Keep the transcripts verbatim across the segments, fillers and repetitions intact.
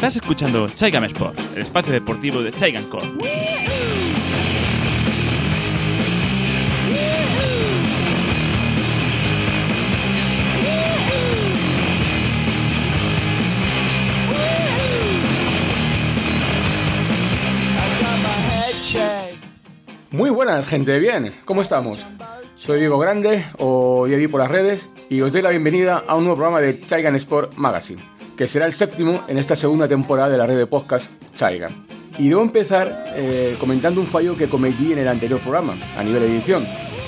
Estás escuchando Chaigam Sport, el espacio deportivo de Chaigam Corp. Muy buenas, gente de bien, ¿cómo estamos? Soy Diego Grande, o Diego por las redes, y os doy la bienvenida a un nuevo programa de Chaigam Sport Magazine, que será el séptimo en esta segunda temporada de la red de podcast Chaigam. Y debo empezar eh, comentando un fallo que cometí en el anterior programa, a nivel de edición.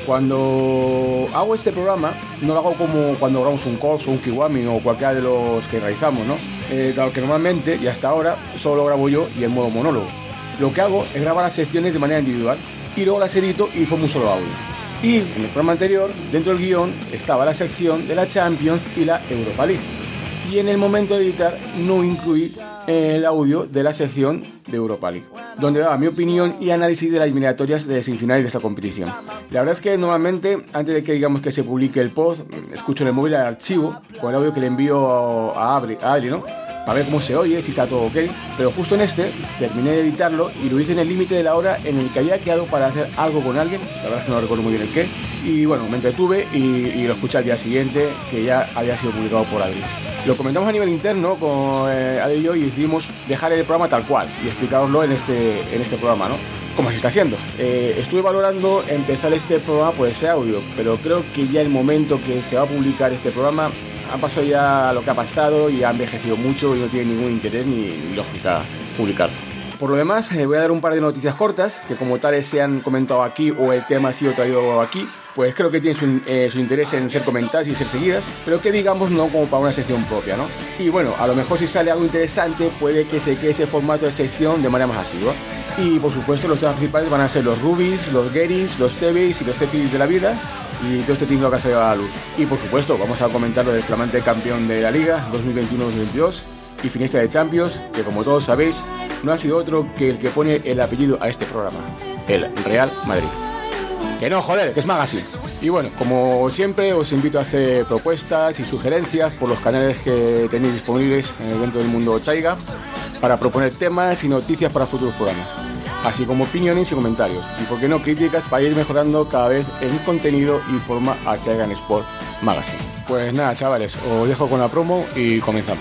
Cuando hago este programa, no lo hago como cuando grabamos un Corps o un Kiwami o cualquiera de los que realizamos, ¿no? Eh, dado que normalmente, y hasta ahora, solo lo grabo yo y en modo monólogo. Lo que hago es grabar las secciones de manera individual y luego las edito y formo un solo audio. Y en el programa anterior, dentro del guión, estaba la sección de la Champions y la Europa League. Y en el momento de editar no incluí el audio de la sección de Europa League, donde daba mi opinión y análisis de las eliminatorias de semifinales de esta competición. La verdad es que normalmente, antes de que digamos que se publique el post, escucho en el móvil el archivo con el audio que le envío a Adri, a Adri, ¿no? Para ver cómo se oye, si está todo ok. Pero justo en este, terminé de editarlo y lo hice en el límite de la hora en el que había quedado para hacer algo con alguien. La verdad es que no recuerdo muy bien el qué. Y bueno, me entretuve y, y lo escuché al día siguiente, que ya había sido publicado por Adri. Lo comentamos a nivel interno con eh, Adri y yo y decidimos dejar el programa tal cual y explicaroslo en este, en este programa, ¿no? Como se está haciendo. Eh, estuve valorando empezar este programa por ese audio, pero creo que ya el momento que se va a publicar este programa ha pasado ya lo que ha pasado y ha envejecido mucho y no tiene ningún interés ni, ni lógica publicarlo. Por lo demás, eh, voy a dar un par de noticias cortas que como tales se han comentado aquí o el tema ha sido traído aquí, pues creo que tienen su, eh, su interés en ser comentadas y ser seguidas, pero que digamos no como para una sección propia, ¿no? Y bueno, a lo mejor si sale algo interesante puede que se quede ese formato de sección de manera más asidua. Y por supuesto los temas principales van a ser los Rubis, los Geris, los Tebis y los Tefis de la vida y todo este tinglado que ha salido a la luz. Y por supuesto vamos a comentar lo del flamante campeón de la Liga dos mil veintiuno dos mil veintidós y finalista de Champions, que como todos sabéis no ha sido otro que el que pone el apellido a este programa, el Real Madrid. Que no, joder, que es Magazine. Y bueno, como siempre os invito a hacer propuestas y sugerencias por los canales que tenéis disponibles dentro del mundo Chaigam para proponer temas y noticias para futuros programas, así como opiniones y comentarios, y por qué no críticas para ir mejorando cada vez el contenido y forma a Chaigam Sport Magazine. Pues nada, chavales, os dejo con la promo y comenzamos.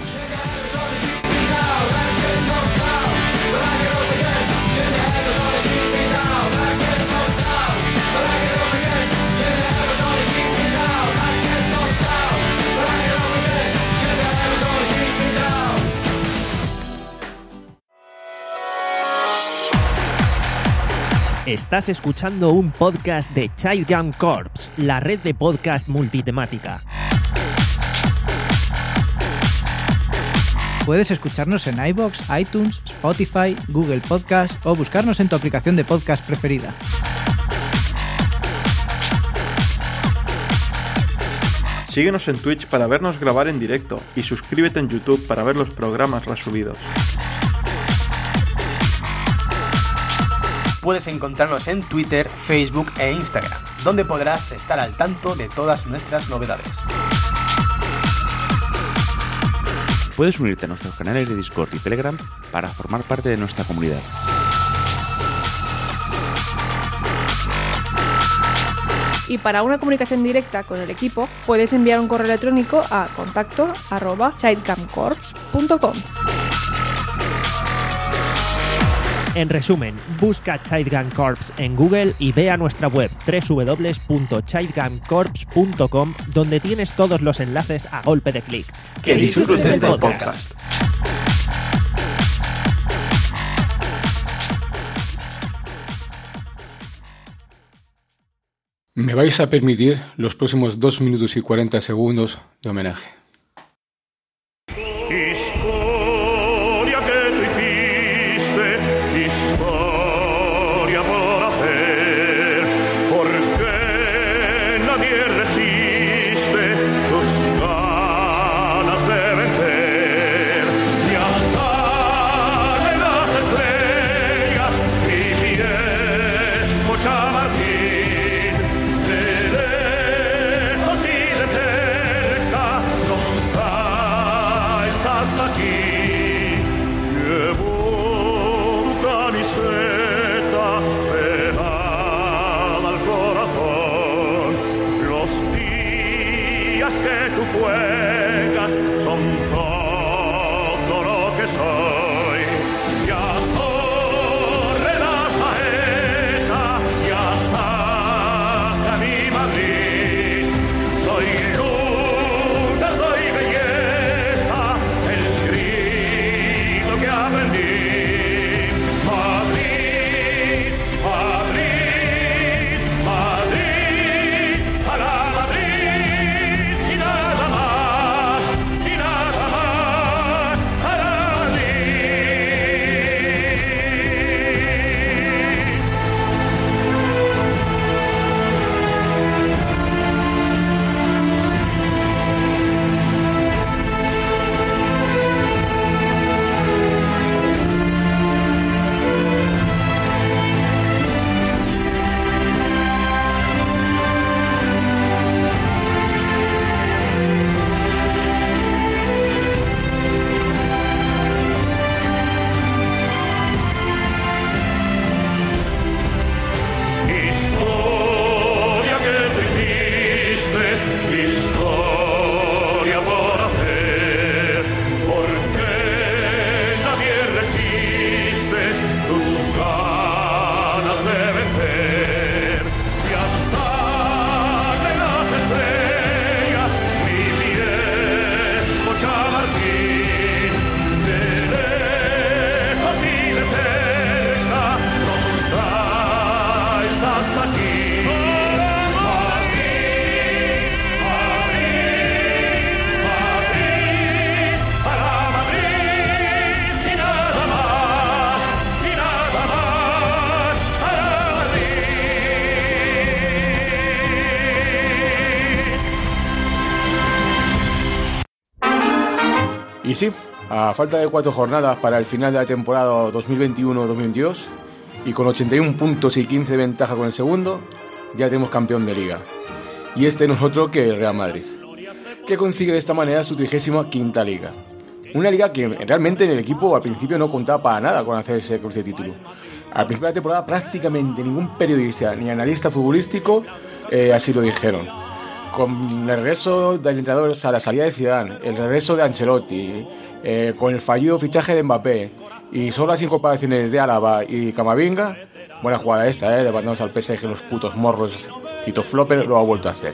Estás escuchando un podcast de Chaigam Corps, la red de podcast multitemática. Puedes escucharnos en iVoox, iTunes, Spotify, Google Podcast o buscarnos en tu aplicación de podcast preferida. Síguenos en Twitch para vernos grabar en directo y suscríbete en YouTube para ver los programas resubidos. Puedes encontrarnos en Twitter, Facebook e Instagram, donde podrás estar al tanto de todas nuestras novedades. Puedes unirte a nuestros canales de Discord y Telegram para formar parte de nuestra comunidad. Y para una comunicación directa con el equipo, puedes enviar un correo electrónico a contacto arroba chaigamcorps punto com. En resumen, busca Chaigam Corps en Google y ve a nuestra web doble u doble u doble u punto chaigamcorps punto com, donde tienes todos los enlaces a golpe de clic. Que disfrutes del podcast. Me vais a permitir los próximos dos minutos y cuarenta segundos de homenaje. que tú juegas son todo lo que soy. Ya corre la saeta, ya ataca mi Madrid. Soy lucha, soy belleza, el grito que aprendí. Madrid, Madrid, Madrid, para Madrid y nada más, y nada más para historia que tú hiciste, historia por hacer, porque nadie resiste tus ganas de vencer. Ya salen las estrellas, mi viejo Chamartín, de lejos y de cerca nos traes hasta aquí. Madrid, Madrid, Madrid, para Madrid y nada más, y nada más para Madrid. Y sí, a falta de cuatro jornadas para el final de la temporada dos mil veintiuno dos mil veintidós y con ochenta y uno puntos y quince de ventaja con el segundo, ya tenemos campeón de liga. Y este no es otro que el Real Madrid, que consigue de esta manera su trigésima quinta liga. Una liga que realmente en el equipo al principio no contaba para nada con hacerse con ese título. Al principio de la temporada prácticamente ningún periodista ni analista futbolístico eh, así lo dijeron. Con el regreso del entrenador, o sea, la salida de Zidane, el regreso de Ancelotti, eh, con el fallido fichaje de Mbappé y solo las incorporaciones de Álava y Camavinga, buena jugada esta, eh, levantándose al P S G los putos morros. Tito Flopper lo ha vuelto a hacer.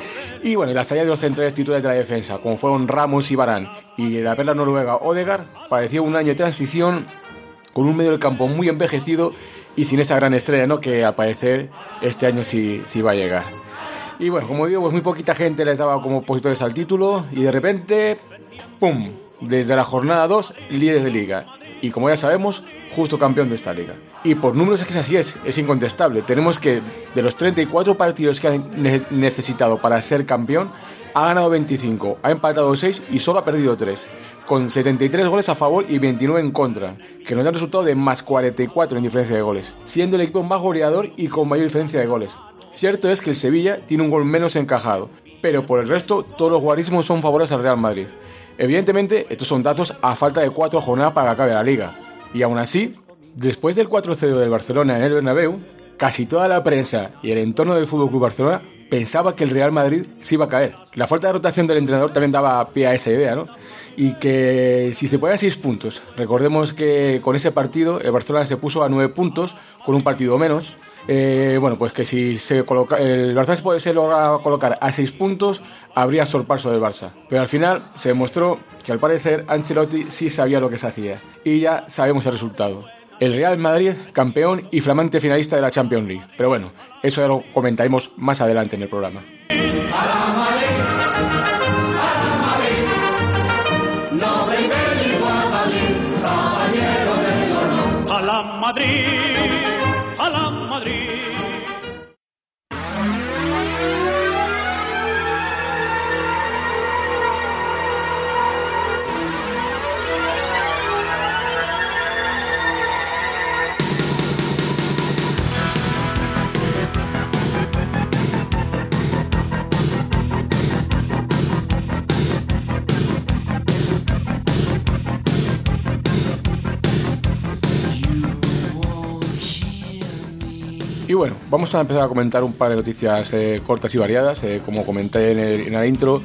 Y bueno, y la salida de los centrales titulares de la defensa, como fueron Ramos y Varane, y la perla noruega Odegaard, parecía un año de transición con un medio del campo muy envejecido y sin esa gran estrella, ¿no?, que al parecer este año sí, sí va a llegar. Y bueno, como digo, pues muy poquita gente les daba como opositores al título y de repente, ¡pum!, desde la jornada dos, líderes de liga. Y como ya sabemos, justo campeón de esta liga. Y por números es que así es, es incontestable. Tenemos que de los treinta y cuatro partidos que han ne- necesitado para ser campeón, ha ganado veinticinco, ha empatado seis y solo ha perdido tres, con setenta y tres goles a favor y veintinueve en contra, que nos da un resultado de más cuarenta y cuatro en diferencia de goles, siendo el equipo más goleador y con mayor diferencia de goles. Cierto es que el Sevilla tiene un gol menos encajado, pero por el resto todos los guarismos son favorables al Real Madrid. Evidentemente, estos son datos a falta de cuatro jornadas para que acabe la liga. Y aún así, después del cuatro cero del Barcelona en el Bernabéu, casi toda la prensa y el entorno del F C Barcelona pensaba que el Real Madrid se iba a caer. La falta de rotación del entrenador también daba pie a esa idea, ¿no? Y que si se ponían seis puntos, recordemos que con ese partido el Barcelona se puso a nueve puntos con un partido menos. Eh, bueno, pues que si se coloca, el Barça se logra colocar a seis puntos, habría sorpaso del Barça. Pero al final se demostró que al parecer Ancelotti sí sabía lo que se hacía. Y ya sabemos el resultado. El Real Madrid, campeón y flamante finalista de la Champions League. Pero bueno, eso ya lo comentaremos más adelante en el programa. A la Madrid, a la Madrid. Y bueno, vamos a empezar a comentar un par de noticias eh, cortas y variadas. Eh, como comenté en, el, en la intro,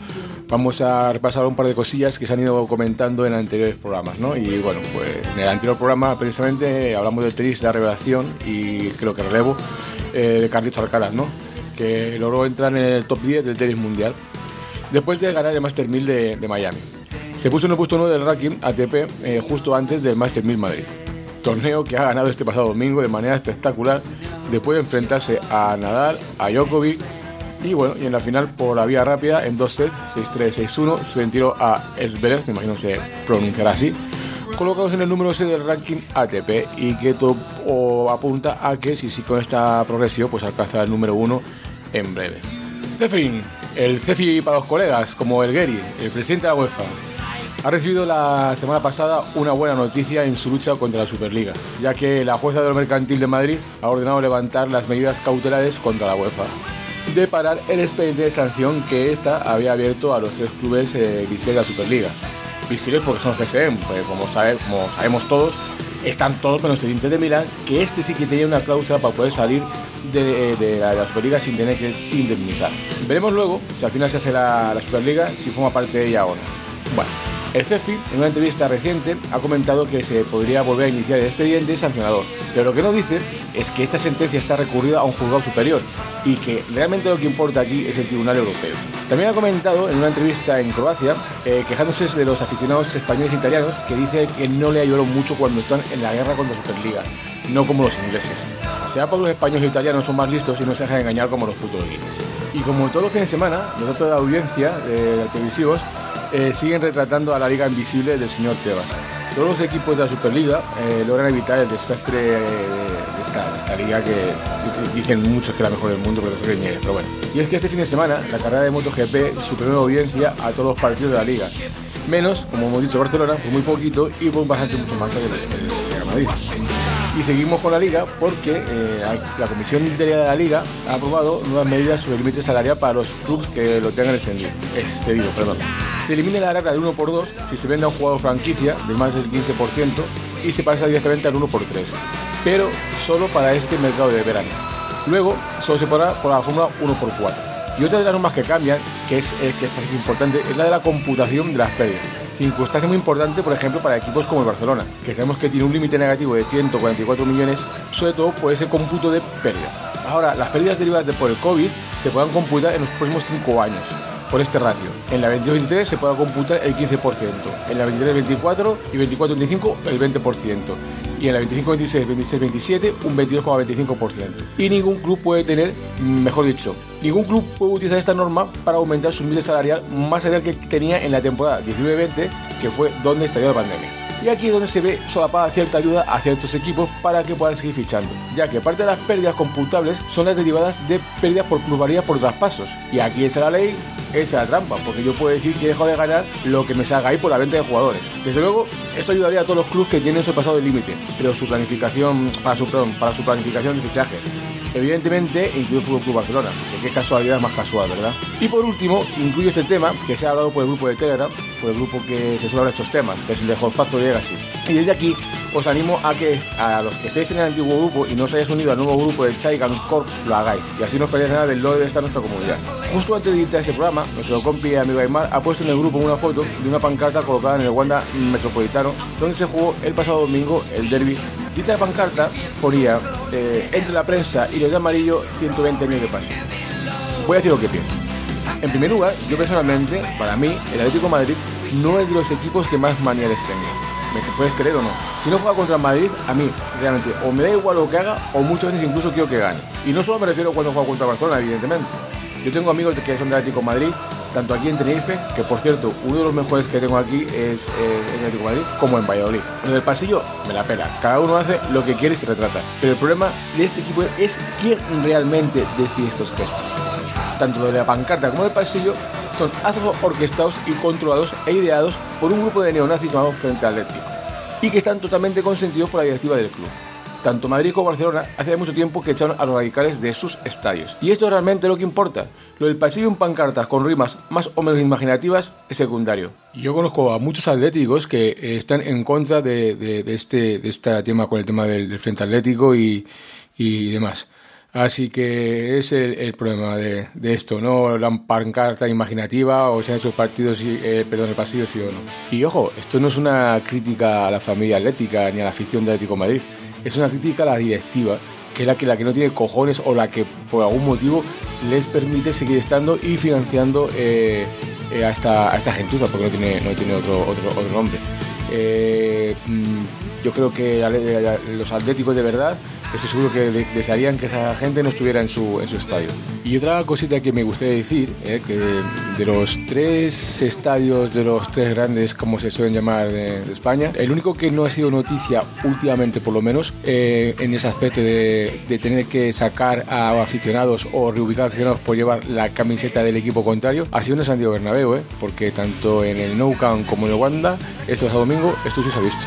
Vamos a repasar un par de cosillas que se han ido comentando en anteriores programas, ¿no? Y bueno, pues en el anterior programa precisamente hablamos del tenis de la revelación y creo que relevo eh, de Carlitos Alcaraz, ¿no? Que logró entrar en el top diez del tenis mundial después de ganar el Master mil de, de Miami. Se puso en el puesto nueve del ranking A T P eh, justo antes del Master mil Madrid, torneo que ha ganado este pasado domingo de manera espectacular después de enfrentarse a Nadal, a Djokovic y bueno, y en la final por la vía rápida en dos sets, seis tres, seis uno, se ventiló a Zverev, me imagino que se pronunciará así, colocados en el número seis del ranking A T P y que todo apunta a que si sí con esta progresión pues alcanza el número uno en breve. Ceferin, el Cefi para los colegas, como el Geri, el presidente de la UEFA, ha recibido la semana pasada una buena noticia en su lucha contra la Superliga, ya que la jueza de lo mercantil de Madrid ha ordenado levantar las medidas cautelares contra la UEFA de parar el expediente de sanción que ésta había abierto a los tres clubes eh, visibles de la Superliga. Visibles porque son los que se ven, pues como, sabe, como sabemos todos, están todos menos el Inter de Milán, que este sí que tenía una cláusula para poder salir de, de, la, de la Superliga sin tener que indemnizar. Veremos luego si al final se hace la, la Superliga, si forma parte de ella o no. Bueno, el Cefi, en una entrevista reciente, ha comentado que se podría volver a iniciar el expediente sancionador, pero lo que no dice es que esta sentencia está recurrida a un juzgado superior y que realmente lo que importa aquí es el Tribunal Europeo. También ha comentado en una entrevista en Croacia, eh, quejándose de los aficionados españoles e italianos, que dice que no le ayudaron mucho cuando están en la guerra contra la Superliga, no como los ingleses. Sea porque los españoles e italianos son más listos y no se dejan engañar como los puertorriqueños. Y como todos los fines de semana, los datos de audiencia de televisivos Eh, siguen retratando a la Liga Invisible del señor Tebas. Todos los equipos de la Superliga eh, logran evitar el desastre de, de, esta, de esta liga que dicen muchos que es la mejor del mundo, pero creo que niegue, pero bueno. Y es que este fin de semana la carrera de MotoGP superó en audiencia a todos los partidos de la liga, menos, como hemos dicho, Barcelona, por muy poquito y por bastante mucho más que el, el, el Real Madrid. Y seguimos con la liga porque eh, la Comisión Interior de la Liga ha aprobado nuevas medidas sobre el límite salarial para los clubes que lo tengan extendido, excedido. Perdón. Se elimina la regla del uno por dos si se vende a un jugador franquicia de más del quince por ciento y se pasa directamente al uno por tres, pero solo para este mercado de verano. Luego solo se podrá por la fórmula uno por cuatro. Y otra de las normas que cambian, que es, es, que es importante, es la de la computación de las pérdidas. Circunstancia muy importante, por ejemplo, para equipos como el Barcelona, que sabemos que tiene un límite negativo de ciento cuarenta y cuatro millones, sobre todo por ese cómputo de pérdidas. Ahora, las pérdidas derivadas de por el COVID se podrán computar en los próximos cinco años, por este ratio. En la veintidós veintitrés se podrá computar el quince por ciento, en la veintitrés veinticuatro y veinticuatro veinticinco el veinte por ciento, y en la veinticinco veintiséis, veintiséis veintisiete un veintidós coma veinticinco por ciento. Y ningún club puede tener, mejor dicho, ningún club puede utilizar esta norma para aumentar su límite salarial más allá del que tenía en la temporada diecinueve veinte, que fue donde estalló la pandemia. Y aquí es donde se ve solapada cierta ayuda a ciertos equipos para que puedan seguir fichando, ya que parte de las pérdidas computables son las derivadas de pérdidas por plusvalía por traspasos. Y aquí echa la ley, echa la trampa, porque yo puedo decir que dejo de ganar lo que me salga ahí por la venta de jugadores. Desde luego, esto ayudaría a todos los clubes que tienen su pasado de límite, pero su planificación, para su, perdón, para su planificación de fichajes. Evidentemente incluye el Fútbol Club Barcelona, que qué casualidad más casual, ¿verdad? Y por último, incluye este tema que se ha hablado por el grupo de Telegram, por el grupo que se suele hablar estos temas, que es el de Hot Factor Legacy. Y desde aquí os animo a que a los que estéis en el antiguo grupo y no os hayáis unido al nuevo grupo de Chaigan Corps lo hagáis, y así no os perdáis nada del lore de esta nuestra comunidad. Justo antes de editar este programa, nuestro compi y amigo Aymar ha puesto en el grupo una foto de una pancarta colocada en el Wanda Metropolitano, donde se jugó el pasado domingo el derbi. Dicha pancarta ponía eh, entre la prensa y los de amarillo ciento veinte años de paz. Voy a decir lo que pienso. En primer lugar, yo personalmente, para mí, el Atlético de Madrid no es de los equipos que más manieres tenga. ¿Me puedes creer o no? Si no juega contra el Madrid, a mí, realmente, o me da igual lo que haga, o muchas veces incluso quiero que gane. Y no solo me refiero cuando juega contra Barcelona, evidentemente. Yo tengo amigos que son del Atlético de Madrid, tanto aquí en Tenerife, que por cierto, uno de los mejores que tengo aquí es eh, el Atlético de Madrid, como en Valladolid. Lo del pasillo, me la pela. Cada uno hace lo que quiere y se retrata. Pero el problema de este equipo es quién realmente decide estos gestos. Tanto de la pancarta como del pasillo son actos orquestados y controlados e ideados por un grupo de neonazis llamado Frente Atlético, y que están totalmente consentidos por la directiva del club. Tanto Madrid como Barcelona hace mucho tiempo que echaron a los radicales de sus estadios. Y esto es realmente lo que importa. Lo del pasillo en pancartas con rimas más o menos imaginativas es secundario. Yo conozco a muchos atléticos que están en contra de, de, de, este, de este tema con el tema del, del Frente Atlético y, y demás. Así que es el, el problema de, de esto, ¿no? La pancarta imaginativa, o sea, esos partidos, eh, perdón, el partido sí o no. Y ojo, esto no es una crítica a la familia atlética ni a la afición de Atlético de Madrid, es una crítica a la directiva, que es la que, la que no tiene cojones o la que por algún motivo les permite seguir estando y financiando eh, eh, a, esta, a esta gentuza, porque no tiene, no tiene otro, otro, otro nombre. Eh, yo creo que los atléticos de verdad, estoy seguro que desearían que esa gente no estuviera en su, en su estadio. Y otra cosita que me gustaría decir, eh, que de, de los tres estadios, de los tres grandes, como se suelen llamar de, de España, el único que no ha sido noticia últimamente, por lo menos, eh, en ese aspecto de, de tener que sacar a aficionados o reubicar a aficionados por llevar la camiseta del equipo contrario, ha sido en el Santiago Bernabéu, eh, porque tanto en el Nou Camp como en el Wanda, este domingo, esto sí se ha visto.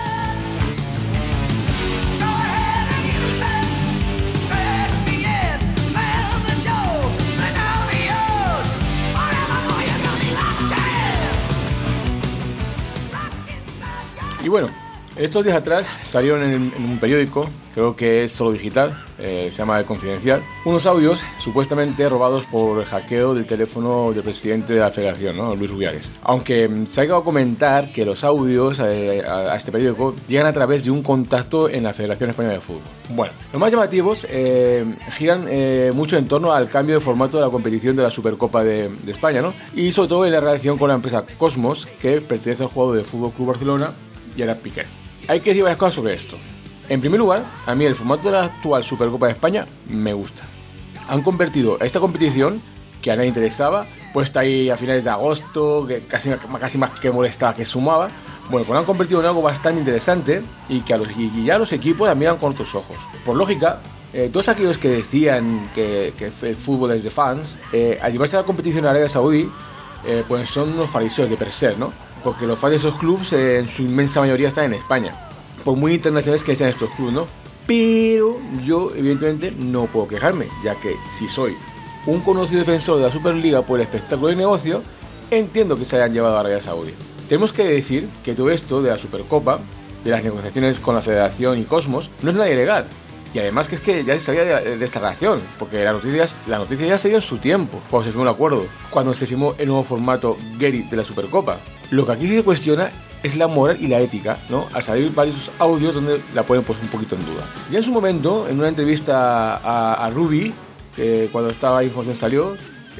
Y bueno, estos días atrás salieron en, en un periódico, creo que es solo digital, eh, se llama El Confidencial, unos audios supuestamente robados por el hackeo del teléfono del presidente de la federación, ¿no? Luis Rubiales. Aunque se ha llegado a comentar que los audios eh, a, a este periódico llegan a través de un contacto en la Federación Española de Fútbol. Bueno, los más llamativos eh, giran eh, mucho en torno al cambio de formato de la competición de la Supercopa de, de España, ¿no? Y sobre todo en la relación con la empresa Cosmos, que pertenece al jugador de Fútbol Club Barcelona, Gerard Piqué. Hay que decir varias cosas sobre esto. En primer lugar, a mí el formato de la actual Supercopa de España me gusta. Han convertido esta competición, que a nadie interesaba, puesta ahí a finales de agosto, que casi, casi más que molestaba que sumaba, bueno, pues lo han convertido en algo bastante interesante y que a los, y ya los equipos la miran con otros ojos. Por lógica, eh, todos aquellos que decían que, que el fútbol es de fans, eh, al llevarse a la competición en Arabia Saudí, eh, pues son unos fariseos de per se, ¿no? Porque los fans de esos clubes eh, en su inmensa mayoría están en España, por muy internacionales que sean estos clubes, ¿no? Pero yo evidentemente no puedo quejarme, ya que si soy un conocido defensor de la Superliga por el espectáculo de negocio, entiendo que se hayan llevado a Arabia Saudí. Tenemos que decir que todo esto de la Supercopa, de las negociaciones con la Federación y Cosmos, no es nada ilegal. Y además que es que ya se sabía de, de esta relación, porque la noticia, la noticia ya se dio en su tiempo, cuando se firmó el acuerdo, cuando se firmó el nuevo formato Gary de la Supercopa. Lo que aquí se cuestiona es la moral y la ética, ¿no? Al salir varios audios donde la ponen pues un poquito en duda. Ya en su momento, en una entrevista a, a Rubi, eh, cuando estaba información salió,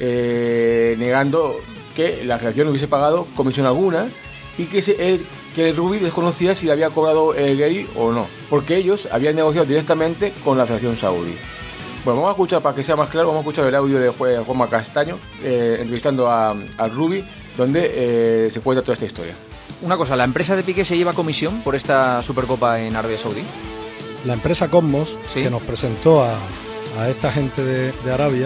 eh, negando que la federación no hubiese pagado comisión alguna y que se, él, que el Rubi desconocía si le había cobrado el Gary o no, porque ellos habían negociado directamente con la Federación Saudí. Bueno, vamos a escuchar, para que sea más claro, vamos a escuchar el audio de Juanma Castaño eh, entrevistando a, a Rubi, donde eh, se cuenta toda esta historia. Una cosa, ¿la empresa de Piqué se lleva comisión por esta Supercopa en Arabia Saudí? La empresa Cosmos, ¿sí?, que nos presentó a, a esta gente de, de Arabia,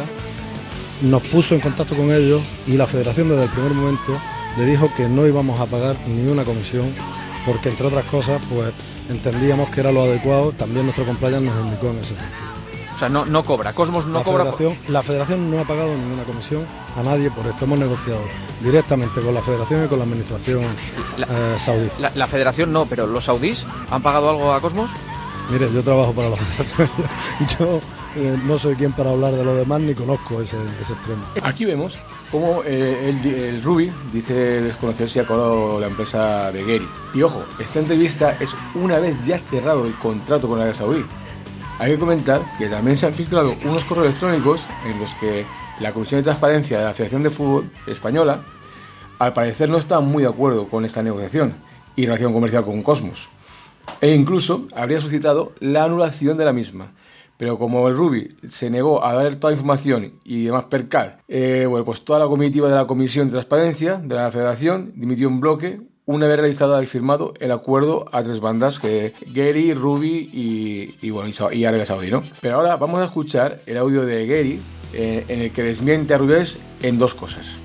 nos puso en contacto con ellos y la federación desde el primer momento le dijo que no íbamos a pagar ni una comisión porque, entre otras cosas, pues entendíamos que era lo adecuado. También nuestro compliance nos indicó en ese sentido. O sea, no, no cobra, Cosmos no la cobra... Federación, la federación no ha pagado ninguna comisión a nadie por esto. Hemos negociado directamente con la federación y con la administración la, eh, saudí. La, la federación no, pero ¿los saudíes han pagado algo a Cosmos? Mire, yo trabajo para la federación. Yo eh, no soy quien para hablar de lo demás ni conozco ese, ese extremo. Aquí vemos cómo eh, el, el Rubi dice desconocer si ha cobrado la empresa de Gary. Y ojo, esta entrevista es una vez ya cerrado el contrato con Arabia Saudí. Hay que comentar que también se han filtrado unos correos electrónicos en los que la Comisión de Transparencia de la Federación de Fútbol Española al parecer no está muy de acuerdo con esta negociación y relación comercial con Cosmos, e incluso habría suscitado la anulación de la misma. Pero como el Rubi se negó a dar toda la información y demás percal, eh, bueno, pues toda la comitiva de la Comisión de Transparencia de la Federación dimitió en bloque una vez realizado y firmado el acuerdo a tres bandas, que Gary, Rubi y, y, bueno, y Arabia Saudí, ¿no? Pero ahora vamos a escuchar el audio de Gary eh, en el que desmiente a Rubiales en dos cosas.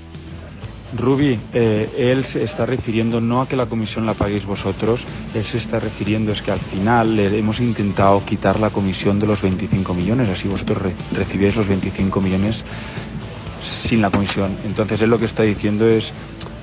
Rubi, eh, él se está refiriendo no a que la comisión la paguéis vosotros, él se está refiriendo es que al final le hemos intentado quitar la comisión de los veinticinco millones, así vosotros re- recibíais los veinticinco millones sin la comisión. Entonces él lo que está diciendo es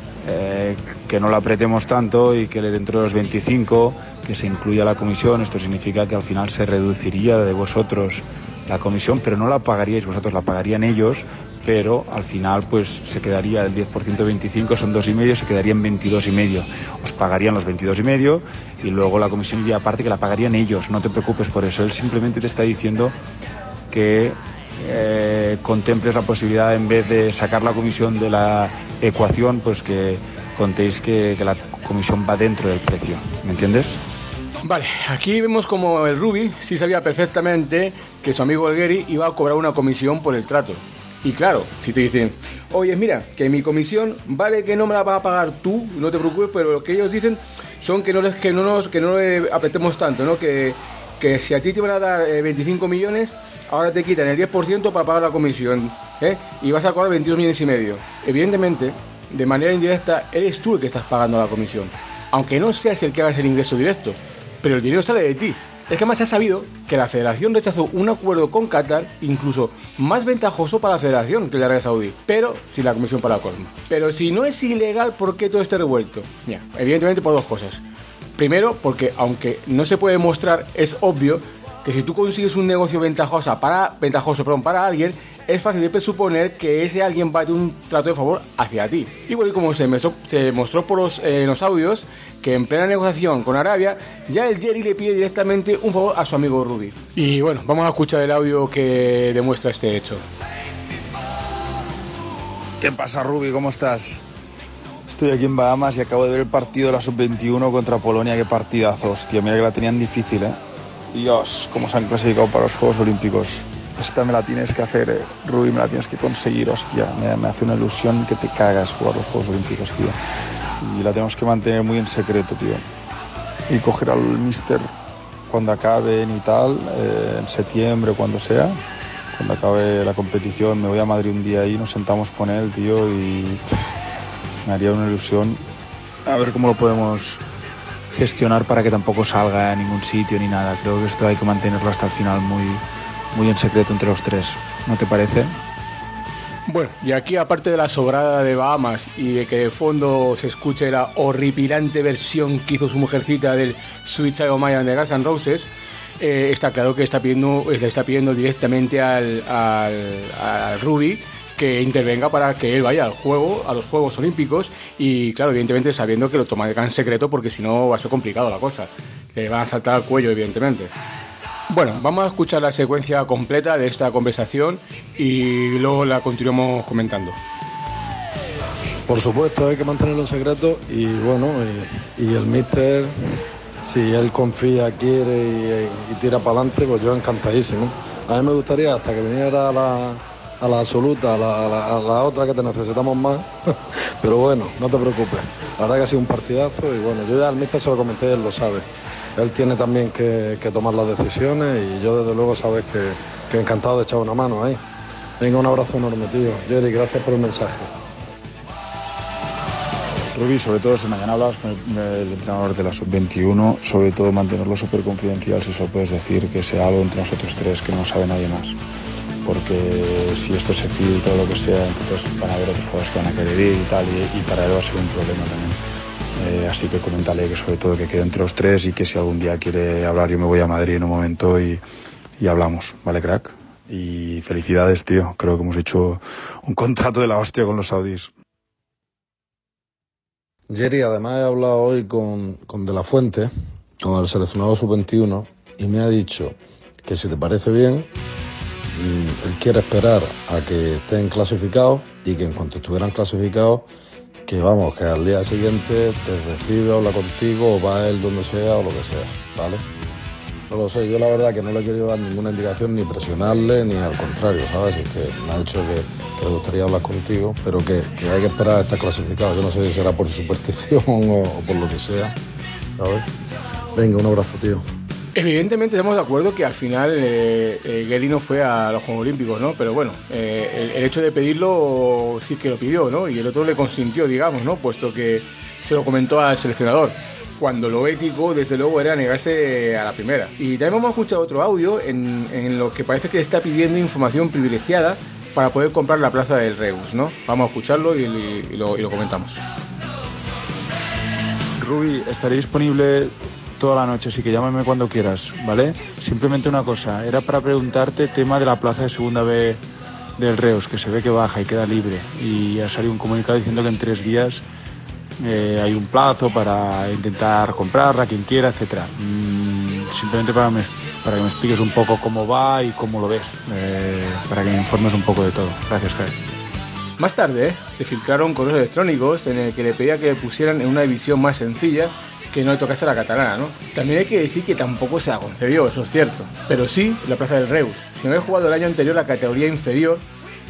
eh, que no la apretemos tanto y que dentro de los veinticinco que se incluya la comisión. Esto significa que al final se reduciría de vosotros la comisión, pero no la pagaríais vosotros, la pagarían ellos, pero al final pues se quedaría el diez por ciento de veinticinco, son dos y medio, se quedaría en veintidós y medio. Os pagarían los veintidós y medio y luego la comisión iría aparte, que la pagarían ellos, no te preocupes por eso. Él simplemente te está diciendo que eh, contemples la posibilidad, en vez de sacar la comisión de la ecuación, pues que contéis que, que la comisión va dentro del precio, ¿me entiendes? Vale, aquí vemos como el Ruby sí sabía perfectamente que su amigo el Gary iba a cobrar una comisión por el trato. Y claro, si te dicen, oye, mira, que mi comisión vale que no me la vas a pagar tú, no te preocupes, pero lo que ellos dicen son que no les, que no nos, que no le apretemos tanto, ¿no? Que, que si a ti te van a dar eh, veinticinco millones, ahora te quitan el diez por ciento para pagar la comisión, ¿eh? Y vas a cobrar veintidós millones y medio. Evidentemente, de manera indirecta, eres tú el que estás pagando la comisión, aunque no seas el que hagas el ingreso directo, pero el dinero sale de ti. Es que además se ha sabido que la federación rechazó un acuerdo con Qatar, incluso más ventajoso para la federación que el de Arabia Saudí, pero sin la comisión para la Cosmo. Pero si no es ilegal, ¿por qué todo este revuelto? Ya, evidentemente por dos cosas. Primero, porque aunque no se puede demostrar, es obvio que si tú consigues un negocio ventajoso para, ventajoso, perdón, para alguien, es fácil de presuponer que ese alguien va a tener un trato de favor hacia ti. Y bueno, y como se mostró, se mostró por los, eh, los audios, que en plena negociación con Arabia, ya el Jerry le pide directamente un favor a su amigo Ruby. Y bueno, vamos a escuchar el audio que demuestra este hecho. ¿Qué pasa, Ruby? ¿Cómo estás? Estoy aquí en Bahamas y acabo de ver el partido de la sub veintiuno contra Polonia. Qué partidazo, hostia, mira que la tenían difícil, ¿eh? Dios, cómo se han clasificado para los Juegos Olímpicos. Esta me la tienes que hacer, eh. Ruby, me la tienes que conseguir, hostia. Me, me hace una ilusión que te cagas jugar los Juegos Olímpicos, tío. Y la tenemos que mantener muy en secreto, tío. Y coger al mister cuando acaben y tal, eh, en septiembre, cuando sea. Cuando acabe la competición, me voy a Madrid un día ahí, nos sentamos con él, tío, y me haría una ilusión. A ver cómo lo podemos gestionar para que tampoco salga a ningún sitio ni nada. Creo que esto hay que mantenerlo hasta el final muy, muy en secreto entre los tres. ¿No te parece? Bueno, y aquí, aparte de la sobrada de Bahamas y de que de fondo se escuche la horripilante versión que hizo su mujercita del Sweet Child O' Mine de Guns N' Roses, eh, está claro que está pidiendo, le está pidiendo directamente al, al, al Ruby que intervenga para que él vaya al juego, a los Juegos Olímpicos, y claro, evidentemente sabiendo que lo tomará en secreto, porque si no va a ser complicado la cosa. Le van a saltar al cuello, evidentemente. Bueno, vamos a escuchar la secuencia completa de esta conversación y luego la continuamos comentando. Por supuesto, hay que mantenerlo en secreto y bueno, y, y el míster, si él confía, quiere y, y tira para adelante, pues yo encantadísimo. A mí me gustaría hasta que viniera a la, a la absoluta, a la, a, la, a la otra que te necesitamos más, pero bueno, no te preocupes. La verdad que ha sido un partidazo y bueno, yo ya al míster se lo comenté, él lo sabe. Él tiene también que, que tomar las decisiones y yo desde luego sabes que, que encantado de echar una mano ahí. Venga, un abrazo enorme, tío. Jerry, gracias por el mensaje. Ruby, sobre todo si mañana hablas con el, el entrenador de la sub veintiuno, sobre todo mantenerlo súper confidencial, si solo puedes decir que sea algo entre nosotros tres, que no sabe nadie más. Porque si esto se filtra o lo que sea, entonces van a haber otros jugadores que van a querer ir y tal, y, y para él va a ser un problema también. Eh, así que coméntale que sobre todo que quede entre los tres y que si algún día quiere hablar, yo me voy a Madrid en un momento y, y hablamos, ¿vale, crack? Y felicidades, tío. Creo que hemos hecho un contrato de la hostia con los saudíes. Jerry, además he hablado hoy con, con De La Fuente, con el seleccionado sub veintiuno, y me ha dicho que si te parece bien, él quiere esperar a que estén clasificados y que en cuanto estuvieran clasificados, que vamos, que al día siguiente te recibe, habla contigo, o va él donde sea o lo que sea, ¿vale? No lo sé, yo la verdad que no le he querido dar ninguna indicación, ni presionarle, ni al contrario, ¿sabes? Es que me ha dicho que, que le gustaría hablar contigo, pero que, que hay que esperar a estar clasificado. Yo no sé si será por superstición o, o por lo que sea, ¿sabes? Venga, un abrazo, tío. Evidentemente estamos de acuerdo que al final eh, eh, Gary no fue a los Juegos Olímpicos, ¿no? Pero bueno, eh, el, el hecho de pedirlo sí que lo pidió, ¿no? Y el otro le consintió, digamos, ¿no? Puesto que se lo comentó al seleccionador. Cuando lo ético, desde luego, era negarse a la primera. Y también vamos a escuchar otro audio en, en lo que parece que le está pidiendo información privilegiada para poder comprar la plaza del Reus, ¿no? Vamos a escucharlo y, y, y, lo, y lo comentamos. Ruby, ¿estaré disponible toda la noche, así que llámame cuando quieras, ¿vale? Simplemente una cosa, era para preguntarte tema de la plaza de segunda B del Reus, que se ve que baja y queda libre, y ha salido un comunicado diciendo que en tres días eh, hay un plazo para intentar comprarla, quien quiera, etcétera. Mm, simplemente para, me, para que me expliques un poco cómo va y cómo lo ves, eh, para que me informes un poco de todo. Gracias, Kai. Más tarde, se filtraron correos electrónicos en el que le pedía que le pusieran en una división más sencilla, que no le tocase a la catalana, ¿no? También hay que decir que tampoco se la concedió, eso es cierto, pero sí la plaza del Reus, sin haber jugado el año anterior la categoría inferior,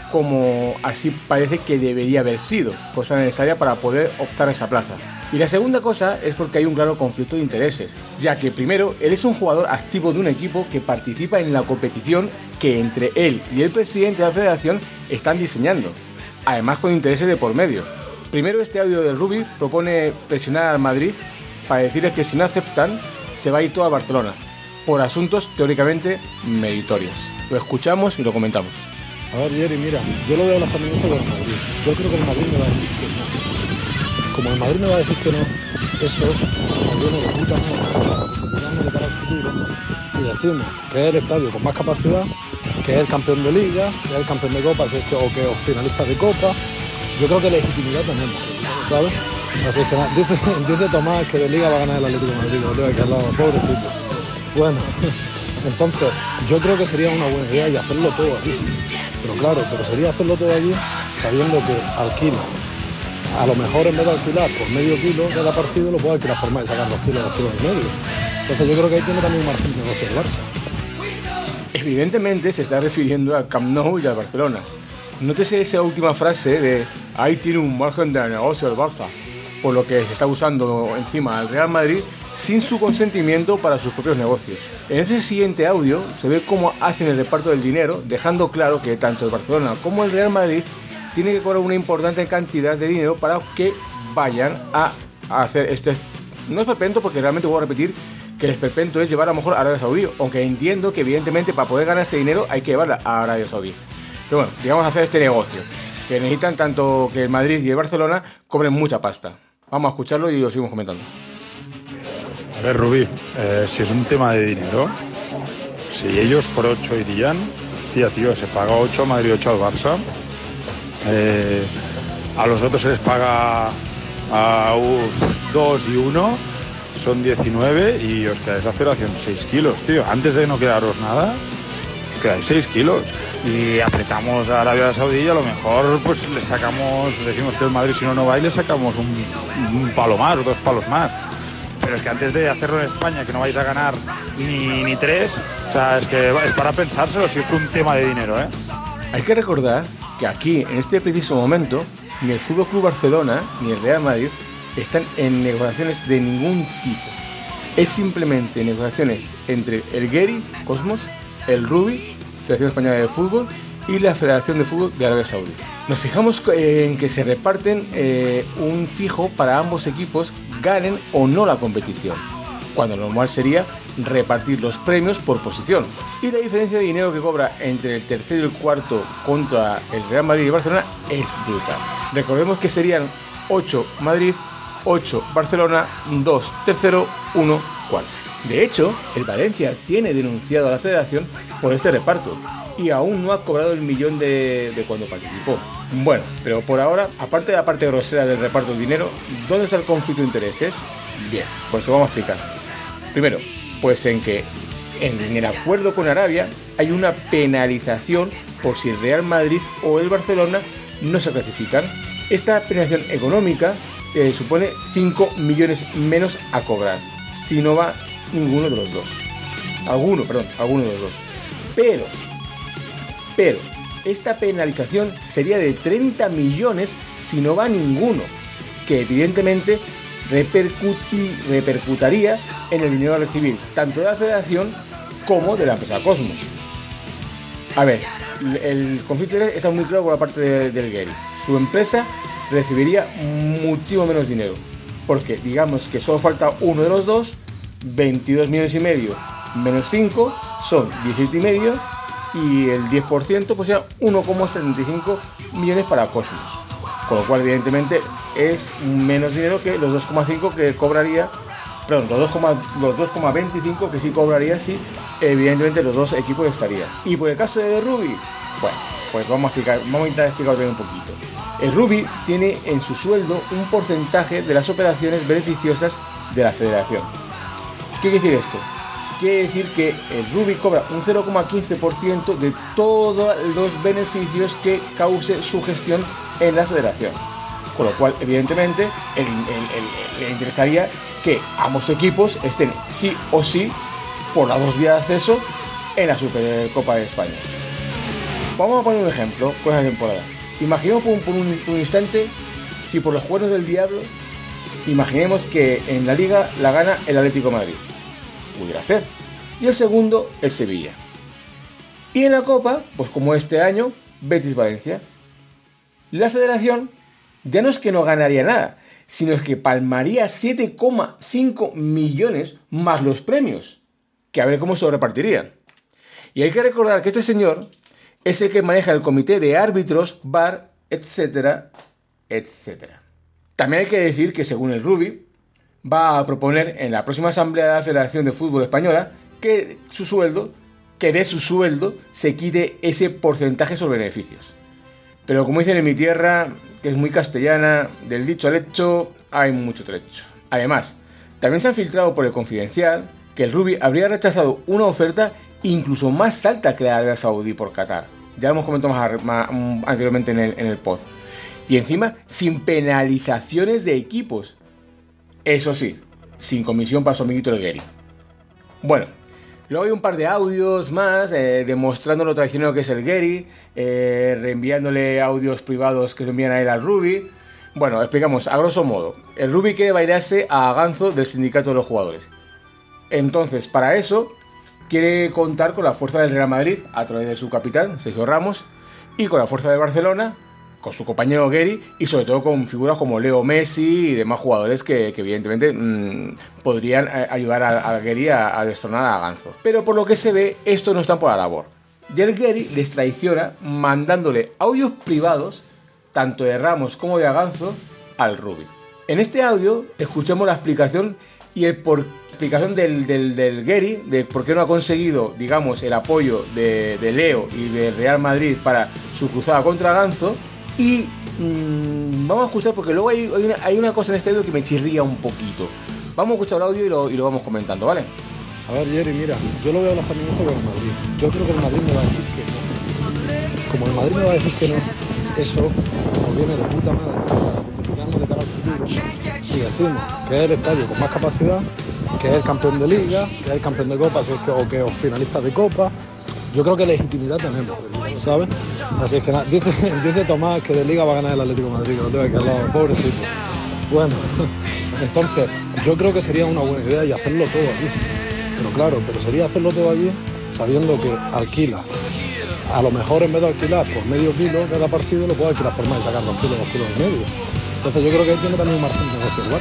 como así parece que debería haber sido, cosa necesaria para poder optar a esa plaza. Y la segunda cosa es porque hay un claro conflicto de intereses, ya que primero, él es un jugador activo de un equipo que participa en la competición que entre él y el presidente de la federación están diseñando, además con intereses de por medio. Primero, este audio del Rubi propone presionar al Madrid para decirles que si no aceptan, se va a ir todo a Barcelona, por asuntos teóricamente meritorios. Lo escuchamos y lo comentamos. A ver, Jerry, mira, yo lo veo a los caminos del Madrid. Yo creo que el Madrid me va a decir que no. Como el Madrid me va a decir que no, eso nos viene de puta madre para posicionarnos de cara al futuro y decimos que es el estadio con más capacidad, que es el campeón de Liga, que es el campeón de Copa, si es que, o que es finalista de Copa. Yo creo que legitimidad tenemos, ¿sabes? Así que dice, dice Tomás que de Liga va a ganar el Atlético de Madrid, lo que al lado, pobrecito. Bueno, entonces yo creo que sería una buena idea y hacerlo todo así. Pero claro, pero sería hacerlo todo allí sabiendo que alquila. A lo mejor en vez de alquilar por medio kilo de cada partido, lo puede alquilar por más y sacar dos kilos, dos kilos y medio. Entonces yo creo que ahí tiene también un margen de negocio el Barça. Evidentemente se está refiriendo al Camp Nou y al Barcelona. Nótese esa última frase de ahí tiene un margen de negocio el Barça, por lo que se está usando encima al Real Madrid sin su consentimiento para sus propios negocios. En ese siguiente audio se ve cómo hacen el reparto del dinero, dejando claro que tanto el Barcelona como el Real Madrid tienen que cobrar una importante cantidad de dinero para que vayan a hacer este... No es esperpento, porque realmente voy a repetir que el esperpento es llevar a lo mejor a Arabia Saudí, aunque entiendo que evidentemente para poder ganar ese dinero hay que llevarla a Arabia Saudí. Pero bueno, digamos hacer este negocio, que necesitan tanto que el Madrid y el Barcelona cobren mucha pasta. Vamos a escucharlo y lo seguimos comentando. A ver, Rubí, eh, si es un tema de dinero, si ellos por ocho irían, hostia, tío, se paga ocho a Madrid, ocho al Barça, eh, a los otros se les paga a dos y uno, son diecinueve y os quedáis la federación seis kilos, tío. Antes de no quedaros nada, os quedáis seis kilos. Y apretamos a Arabia Saudí y a lo mejor pues le sacamos, decimos que el Madrid si no no va y le sacamos un, un palo más o dos palos más. Pero es que antes de hacerlo en España, que no vais a ganar ni, ni tres, o sea, es que es para pensárselo si es un tema de dinero, ¿eh? Hay que recordar que aquí, en este preciso momento, ni el F C Barcelona ni el Real Madrid están en negociaciones de ningún tipo. Es simplemente negociaciones entre el Geri, Cosmos, el Rubi, Federación Española de Fútbol, y la Federación de Fútbol de Arabia Saudí. Nos fijamos en que se reparten eh, un fijo para ambos equipos, ganen o no la competición, cuando lo normal sería repartir los premios por posición. Y la diferencia de dinero que cobra entre el tercero y el cuarto contra el Real Madrid y Barcelona es brutal. Recordemos que serían ocho Madrid, ocho Barcelona, dos tercero, uno cuarto. De hecho, el Valencia tiene denunciado a la federación por este reparto y aún no ha cobrado el millón de, de cuando participó. Bueno, pero por ahora, aparte de la parte grosera del reparto del dinero, ¿dónde está el conflicto de intereses? Bien, pues lo vamos a explicar. Primero, pues en que en el acuerdo con Arabia hay una penalización por si el Real Madrid o el Barcelona no se clasifican. Esta penalización económica eh, supone cinco millones menos a cobrar si no va ninguno de los dos. Alguno, perdón, alguno de los dos. Pero, pero, esta penalización sería de treinta millones si no va ninguno, que evidentemente repercuti, repercutaría en el dinero a recibir, tanto de la federación como de la empresa Cosmos. A ver, el conflicto está muy claro por la parte de, del Geri. Su empresa recibiría muchísimo menos dinero, porque digamos que solo falta uno de los dos, veintidós millones y medio menos cinco son diecisiete y medio, y el diez por ciento pues sea uno coma setenta y cinco millones para Cosmos, con lo cual evidentemente es menos dinero que los dos coma cinco que cobraría perdón, los dos coma veinticinco que sí cobraría si evidentemente los dos equipos estarían. Y por el caso de Rubi, bueno, pues vamos a explicar, vamos a intentar explicarlo un poquito. El Rubi tiene en su sueldo un porcentaje de las operaciones beneficiosas de la federación. ¿Qué quiere decir esto? Quiere decir que el Rubi cobra un cero coma quince por ciento de todos los beneficios que cause su gestión en la federación. Con lo cual, evidentemente, el, el, el, le interesaría que ambos equipos estén sí o sí por las dos vías de acceso en la Supercopa de España. Vamos a poner un ejemplo con esa temporada. Imaginemos por un, por, un, por un instante si por los cuernos del diablo, imaginemos que en la Liga la gana el Atlético de Madrid. Pudiera ser. Y el segundo, el Sevilla. Y en la Copa, pues como este año, Betis Valencia. La federación ya no es que no ganaría nada, sino es que palmaría siete coma cinco millones más los premios, que a ver cómo se lo repartirían. Y hay que recordar que este señor es el que maneja el comité de árbitros, V A R, etcétera, etcétera. También hay que decir que según el Rubi, va a proponer en la próxima asamblea de la Federación de Fútbol Española que su sueldo, que de su sueldo se quite ese porcentaje sobre beneficios. Pero como dicen en mi tierra, que es muy castellana, del dicho al hecho hay mucho trecho. Además, también se han filtrado por el Confidencial que el Rubi habría rechazado una oferta incluso más alta que la de Arabia Saudí por Qatar. Ya lo hemos comentado más, más anteriormente en el, en el pod. Y encima, sin penalizaciones de equipos. Eso sí, sin comisión para su amiguito el Gary. Bueno, luego hay un par de audios más eh, demostrando lo traicionero que es el Gary, eh, reenviándole audios privados que se envían a él al Rubi. Bueno, explicamos, a grosso modo, el Rubi quiere bailarse a Ganzo del sindicato de los jugadores. Entonces, para eso, quiere contar con la fuerza del Real Madrid a través de su capitán, Sergio Ramos, y con la fuerza del Barcelona, con su compañero Gary, y sobre todo con figuras como Leo Messi y demás jugadores que, que evidentemente mmm, podrían ayudar a, a Gary a, a destronar a Ganzo. Pero por lo que se ve, esto no está por la labor. Y el Gary les traiciona mandándole audios privados, tanto de Ramos como de Ganzo, al Rubi. En este audio escuchemos la explicación y el por explicación del, del, del Gary, de por qué no ha conseguido, digamos, el apoyo de, de Leo y del Real Madrid para su cruzada contra Ganzo. Y mmm, vamos a escuchar, porque luego hay, hay, una, hay una cosa en este audio que me chirría un poquito. Vamos a escuchar el audio y lo, y lo vamos comentando, ¿vale? A ver, Jerry, mira, yo lo veo a los amigos con el Madrid. Yo creo que el Madrid me va a decir que no. Como el Madrid me va a decir que no, eso nos viene de puta madre para justificarnos de cara al futuro. Y decimos que es el estadio con más capacidad, que es el campeón de Liga, que es el campeón de Copa, si es que, o que es finalista de Copa. Yo creo que legitimidad tenemos, ¿sabes? Así es que nada, dice, dice Tomás que de Liga va a ganar el Atlético de Madrid, que lo tengo que hablar, pobrecito. Bueno, entonces, yo creo que sería una buena idea y hacerlo todo allí. Pero claro, pero sería hacerlo todo allí sabiendo que alquila. A lo mejor en vez de alquilar por medio kilo cada partido, lo puede alquilar por más y sacar dos kilos, dos kilos y medio. Entonces yo creo que ahí tiene también un margen de negocio el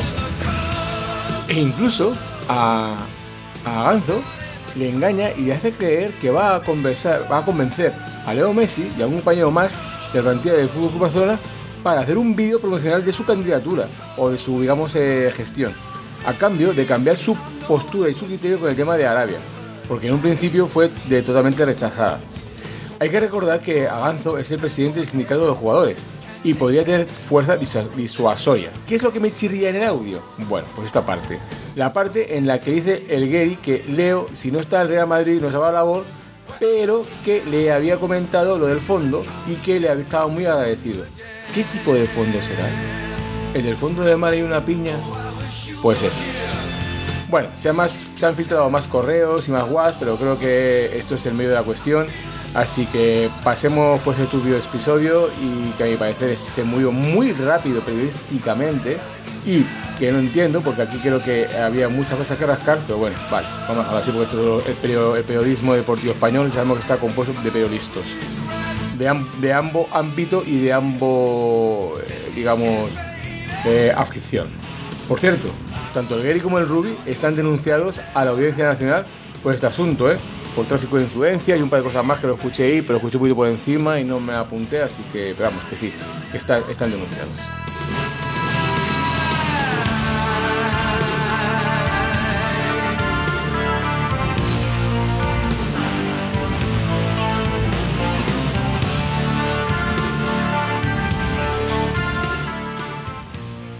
Barça. E incluso a, a Ganzo le engaña y le hace creer que va a conversar, va a convencer a Leo Messi y a un compañero más de la plantilla del Fútbol Club Barcelona para hacer un vídeo promocional de su candidatura o de su, digamos, eh, gestión, a cambio de cambiar su postura y su criterio con el tema de Arabia, porque en un principio fue de totalmente rechazada. Hay que recordar que Ganzo es el presidente del sindicato de los jugadores y podría tener fuerza disuasoria. ¿Qué es lo que me chirría en el audio? Bueno, pues esta parte. La parte en la que dice el Gary que Leo, si no está el Real Madrid, no se va a la labor, pero que le había comentado lo del fondo y que le estaba muy agradecido. ¿Qué tipo de fondo será? ¿El del fondo del mar hay una piña? Pues eso. Bueno, se han, más, se han filtrado más correos y más WhatsApp, pero creo que esto es el medio de la cuestión. Así que pasemos pues el turbio episodio y que a mi parecer se movió muy rápido periodísticamente y que no entiendo porque aquí creo que había muchas cosas que rascar, pero bueno, vale, vamos a hablar así porque esto es el, el periodismo deportivo español, sabemos que está compuesto de periodistas de, amb- de ambos ámbitos y de ambos, eh, digamos, de afición. Por cierto, tanto el Gary como el Rubi están denunciados a la Audiencia Nacional por este asunto, ¿eh? por tráfico de influencia y un par de cosas más que lo escuché ahí, pero lo escuché un poquito por encima y no me apunté, así que, pero vamos, que sí, que está, están denunciados.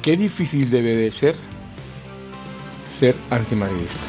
qué difícil debe de ser ser antimadridista.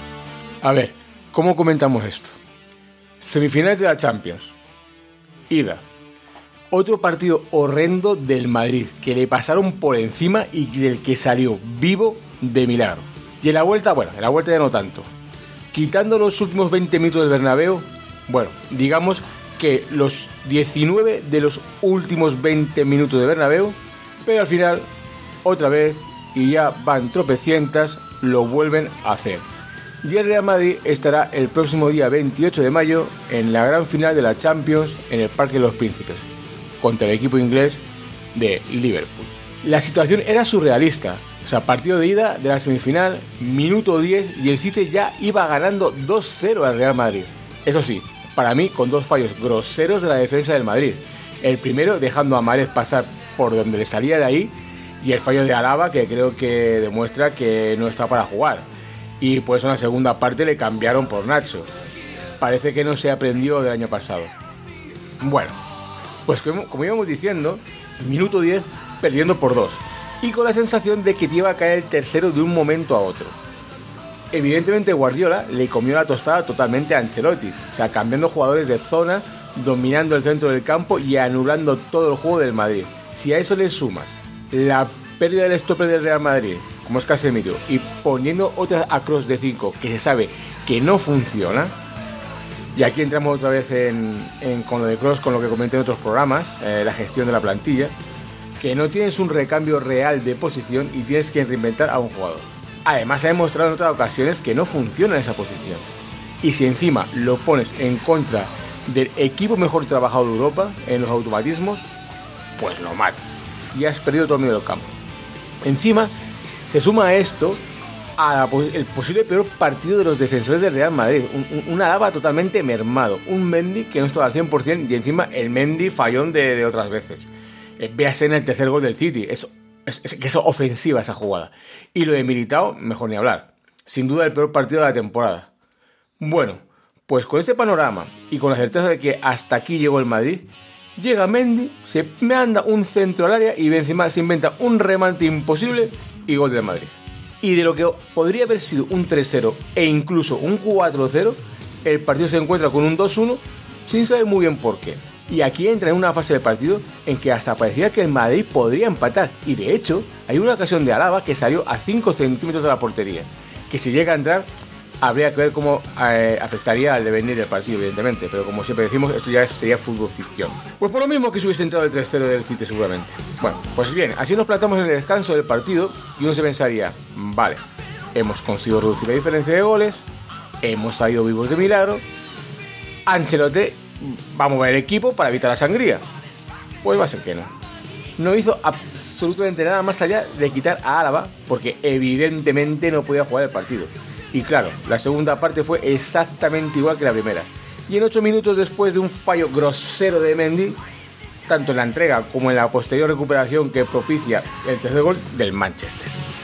A ver, ¿cómo comentamos esto? Semifinales de la Champions. Ida. Otro partido horrendo del Madrid, que le pasaron por encima y del que salió vivo de milagro. Y en la vuelta, bueno, en la vuelta ya no tanto. Quitando los últimos veinte minutos del Bernabéu, bueno, digamos que los diecinueve de los últimos veinte minutos de Bernabéu, pero al final, otra vez, y ya van tropecientas, lo vuelven a hacer. Y el Real Madrid estará el próximo día veintiocho de mayo en la gran final de la Champions en el Parque de los Príncipes, contra el equipo inglés de Liverpool. La situación era surrealista, o sea, partido de ida de la semifinal, minuto diez, y el City ya iba ganando dos cero al Real Madrid. Eso sí, para mí con dos fallos groseros de la defensa del Madrid. El primero dejando a Mahrez pasar por donde le salía de ahí, y el fallo de Alaba, que creo que demuestra que no está para jugar. Y por eso en la segunda parte le cambiaron por Nacho. Parece que no se aprendió del año pasado. Bueno, pues como, como íbamos diciendo, minuto diez perdiendo por dos. Y con la sensación de que te iba a caer el tercero de un momento a otro. Evidentemente Guardiola le comió la tostada totalmente a Ancelotti. O sea, cambiando jugadores de zona, dominando el centro del campo y anulando todo el juego del Madrid. Si a eso le sumas la pérdida del stopper del Real Madrid, como es Casemiro, y poniendo otra a cross de cinco que se sabe que no funciona, y aquí entramos otra vez en, en con lo de cross, con lo que comenté en otros programas, eh, la gestión de la plantilla, que no tienes un recambio real de posición y tienes que reinventar a un jugador. Además, ha demostrado en otras ocasiones que no funciona esa posición. Y si encima lo pones en contra del equipo mejor trabajado de Europa en los automatismos, pues lo matas y has perdido todo el medio del campo. Encima se suma a esto a la, el posible peor partido de los defensores del Real Madrid, un, un, un Alaba totalmente mermado, un Mendy que no estaba al cien por ciento y encima el Mendy fallón de, de otras veces. Eh, véase en el tercer gol del City, es, es, es, es ofensiva esa jugada. Y lo de Militao, mejor ni hablar, sin duda el peor partido de la temporada. Bueno, pues con este panorama y con la certeza de que hasta aquí llegó el Madrid, llega Mendy, se manda un centro al área y encima se inventa un remate imposible y gol del Madrid. Y de lo que podría haber sido un tres cero e incluso un cuatro cero, el partido se encuentra con un dos uno sin saber muy bien por qué. Y aquí entra en una fase del partido en que hasta parecía que el Madrid podría empatar. Y de hecho, hay una ocasión de Alaba que salió a cinco centímetros de la portería, que si llega a entrar, habría que ver cómo eh, afectaría al devenir del partido, evidentemente. Pero como siempre decimos, esto ya sería fútbol ficción. Pues por lo mismo que se hubiese entrado el tres cero del City seguramente. Bueno, pues bien, así nos plantamos en el descanso del partido y uno se pensaría, vale, hemos conseguido reducir la diferencia de goles, hemos salido vivos de milagro, Ancelotti va a mover el equipo para evitar la sangría. Pues va a ser que no. No hizo absolutamente nada más allá de quitar a Alaba, porque evidentemente no podía jugar el partido. Y claro, la segunda parte fue exactamente igual que la primera. Y en ocho minutos después de un fallo grosero de Mendy, tanto en la entrega como en la posterior recuperación que propicia el tercer gol del Manchester.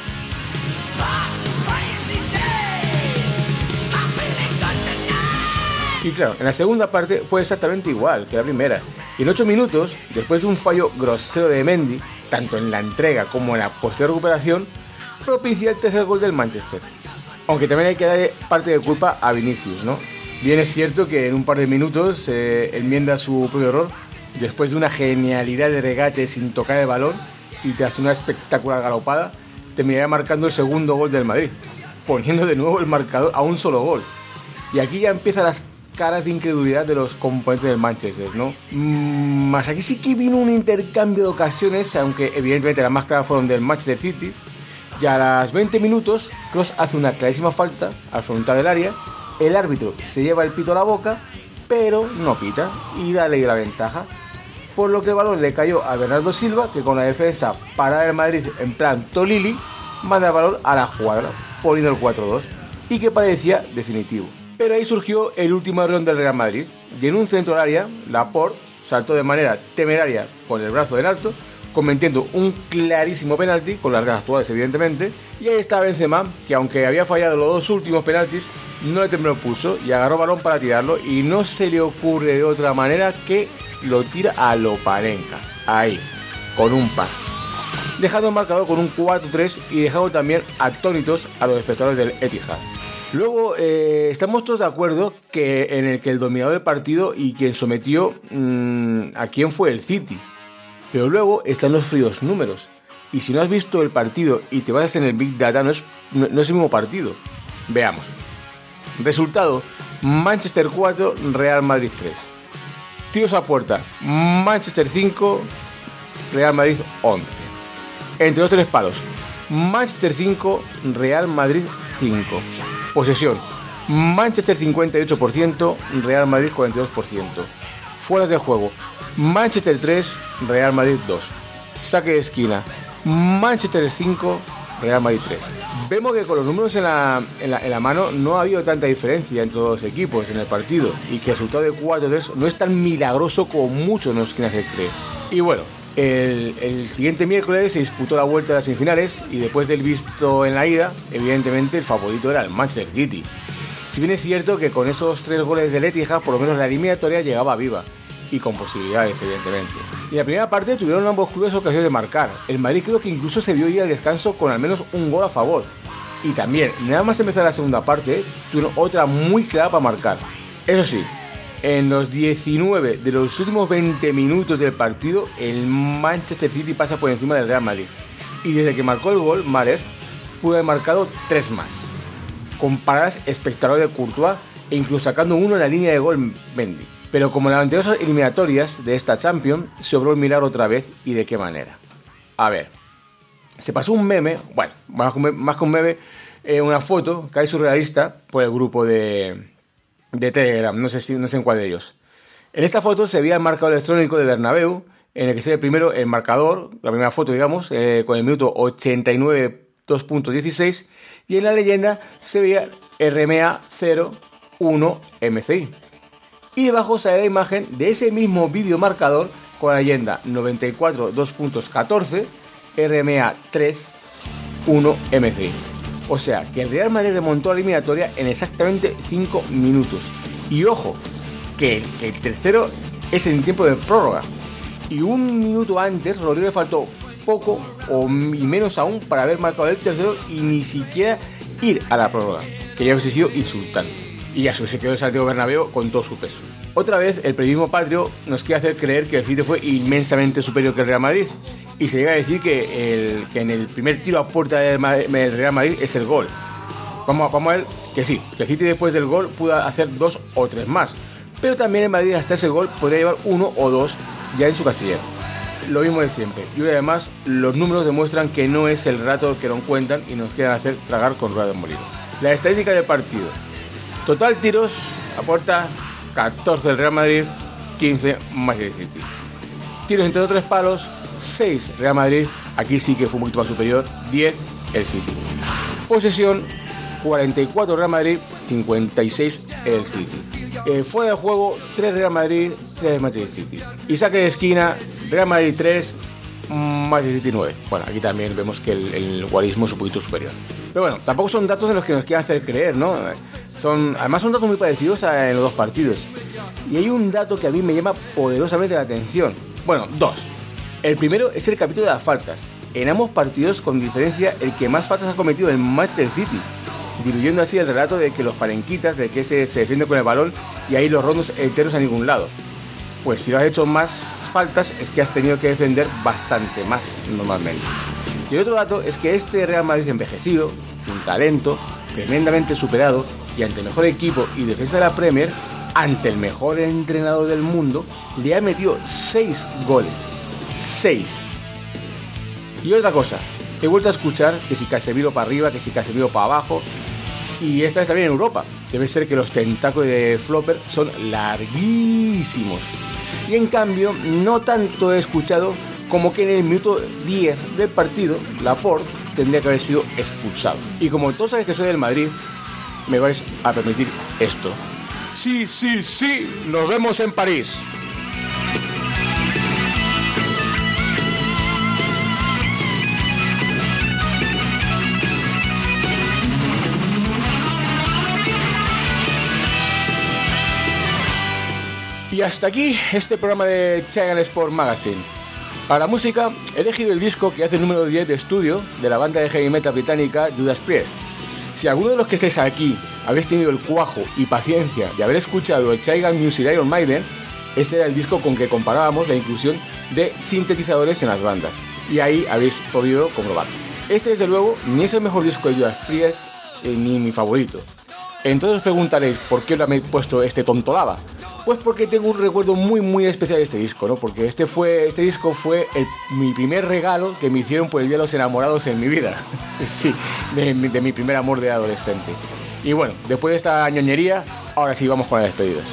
Y claro, en la segunda parte fue exactamente igual que la primera. Y en ocho minutos, después de un fallo grosero de Mendy, tanto en la entrega como en la posterior recuperación, propicia el tercer gol del Manchester. Aunque también hay que darle parte de culpa a Vinicius, ¿no? Bien es cierto que en un par de minutos eh, enmienda su propio error después de una genialidad de regate sin tocar el balón y tras una espectacular galopada terminaría marcando el segundo gol del Madrid, poniendo de nuevo el marcador a un solo gol. Y aquí ya empiezan las caras de incredulidad de los componentes del Manchester, ¿no? Mm, más aquí sí que vino un intercambio de ocasiones, aunque evidentemente las más claras fueron del Manchester City. Y a las veinte minutos, Kroos hace una clarísima falta al frontal del área, el árbitro se lleva el pito a la boca, pero no pita y da ley de la ventaja, por lo que el balón le cayó a Bernardo Silva, que con la defensa parada del Madrid en plan Tolili, manda el balón a la jugada, poniendo el cuatro dos, y que parecía definitivo. Pero ahí surgió el último error del Real Madrid, y en un centro del área, Laporte saltó de manera temeraria con el brazo en alto, cometiendo un clarísimo penalti, con las reglas actuales evidentemente, y ahí está Benzema, que aunque había fallado los dos últimos penaltis, no le tembló el pulso y agarró balón para tirarlo, y no se le ocurre de otra manera que lo tira a lo Panenka, ahí, con un par. dejando el marcador con un cuatro tres y dejando también atónitos a los espectadores del Etihad. Luego, eh, estamos todos de acuerdo que en el que el dominador del partido y quien sometió mmm, a quién fue el City. Pero luego están los fríos números. Y si no has visto el partido y te basas en el Big Data, no es, no, no es el mismo partido. Veamos. Resultado: Manchester cuatro, Real Madrid tres. Tiros a puerta: Manchester cinco, Real Madrid once. Entre los tres palos: Manchester cinco, Real Madrid cinco. Posesión: Manchester cincuenta y ocho por ciento, Real Madrid cuarenta y dos por ciento. Fueras de juego: Manchester tres, Real Madrid dos. Saque de esquina: Manchester cinco, Real Madrid tres. Vemos que con los números en la, en, la, en la mano no ha habido tanta diferencia entre los equipos en el partido y que el resultado de cuatro tres no es tan milagroso como muchos nos quieren hacer creer. Y bueno, el, el siguiente miércoles se disputó la vuelta de las semifinales y después del visto en la ida, evidentemente el favorito era el Manchester City. Si bien es cierto que con esos tres goles del Etihad por lo menos la eliminatoria llegaba viva y con posibilidades, evidentemente. Y en la primera parte tuvieron ambos clubes ocasiones de marcar. El Madrid creo que incluso se vio ir al descanso con al menos un gol a favor. Y también, nada más empezar la segunda parte, tuvieron otra muy clara para marcar. Eso sí, en los diecinueve de los últimos veinte minutos del partido, el Manchester City pasa por encima del Real Madrid. Y desde que marcó el gol, Mahrez pudo haber marcado tres más, con paradas espectaculares de Courtois e incluso sacando uno en la línea de gol Mendy. Pero como en las anteriores eliminatorias de esta Champions, se obró el milagro otra vez, y de qué manera. A ver, se pasó un meme, bueno, más que un meme, más que un meme eh, una foto, casi surrealista, por el grupo de, de Telegram, no sé, si, no sé en cuál de ellos. En esta foto se veía el marcador electrónico de Bernabéu, en el que se ve primero el marcador, la primera foto, digamos, eh, con el minuto ochenta y nueve, dos punto dieciséis, y en la leyenda se veía R M A cero uno M C I. Y debajo sale la imagen de ese mismo vídeo marcador con la leyenda noventa y cuatro, dos punto catorce, R M A tres uno M C I. O sea, que el Real Madrid remontó la eliminatoria en exactamente cinco minutos. Y ojo, que el, que el tercero es en tiempo de prórroga. Y un minuto antes, Rodrigo le faltó poco o y menos aún para haber marcado el tercero y ni siquiera ir a la prórroga, que ya hubiese sido insultante. Y ya se quedó el Santiago Bernabéu con todo su peso. Otra vez, el periodismo patrio nos quiere hacer creer que el City fue inmensamente superior que el Real Madrid. Y se llega a decir que, el, que en el primer tiro a puerta del, del Real Madrid es el gol. Vamos, vamos a ver que sí, que el City después del gol pudo hacer dos o tres más. Pero también el Madrid hasta ese gol podría llevar uno o dos ya en su casillero. Lo mismo de siempre. Y además, los números demuestran que no es el rato que nos cuentan y nos quieren hacer tragar con ruedas de molino. La estadística del partido. Total tiros a puerta, catorce del Real Madrid, quince Manchester City. Tiros entre los tres palos, seis Real Madrid, aquí sí que fue un poquito más superior, diez el City. Posesión, cuarenta y cuatro Real Madrid, cincuenta y seis el City. Eh, fuera de juego, tres Real Madrid, tres Manchester City. Y saque de esquina, Real Madrid tres, Manchester City nueve. Bueno, aquí también vemos que el, el guarismo es un poquito superior. Pero bueno, tampoco son datos en los que nos quieran hacer creer, ¿no? Son, además son datos muy parecidos a, en los dos partidos. Y hay un dato que a mí me llama poderosamente la atención. Bueno, dos. El primero es el capítulo de las faltas. En ambos partidos, con diferencia, el que más faltas ha cometido el Manchester City, diluyendo así el relato de que los parenquitas, de que este se defiende con el balón y ahí los rondos enteros a ningún lado. Pues si lo has hecho más faltas es que has tenido que defender bastante más normalmente. Y el otro dato es que este Real Madrid envejecido, sin talento, tremendamente superado y ante el mejor equipo y defensa de la Premier, ante el mejor entrenador del mundo, le ha metido seis goles. seis. Y otra cosa, he vuelto a escuchar que si Casemiro para arriba, que si Casemiro para abajo, y esta vez también en Europa. Debe ser que los tentáculos de Flopper son larguísimos. Y en cambio, no tanto he escuchado como que en el minuto diez del partido, Laporte tendría que haber sido expulsado. Y como todos sabéis que soy del Madrid, me vais a permitir esto. Sí, sí, sí, nos vemos en París. Y hasta aquí este programa de Chaigan Sport Magazine. Para la música, he elegido el disco que hace el número diez de estudio de la banda de heavy metal británica Judas Priest. Si alguno de los que estáis aquí habéis tenido el cuajo y paciencia de haber escuchado el Chaigan Music de Iron Maiden, este era el disco con que comparábamos la inclusión de sintetizadores en las bandas, y ahí habéis podido comprobarlo. Este, desde luego, ni es el mejor disco de Judas Priest, eh, ni mi favorito. Entonces os preguntaréis por qué le he puesto este tontolaba. Pues porque tengo un recuerdo muy muy especial de este disco, ¿no? Porque este fue este disco fue el, mi primer regalo que me hicieron por el Día de los Enamorados en mi vida. Sí, de, de mi primer amor de adolescente. Y bueno, después de esta ñoñería, ahora sí vamos con las despedidas.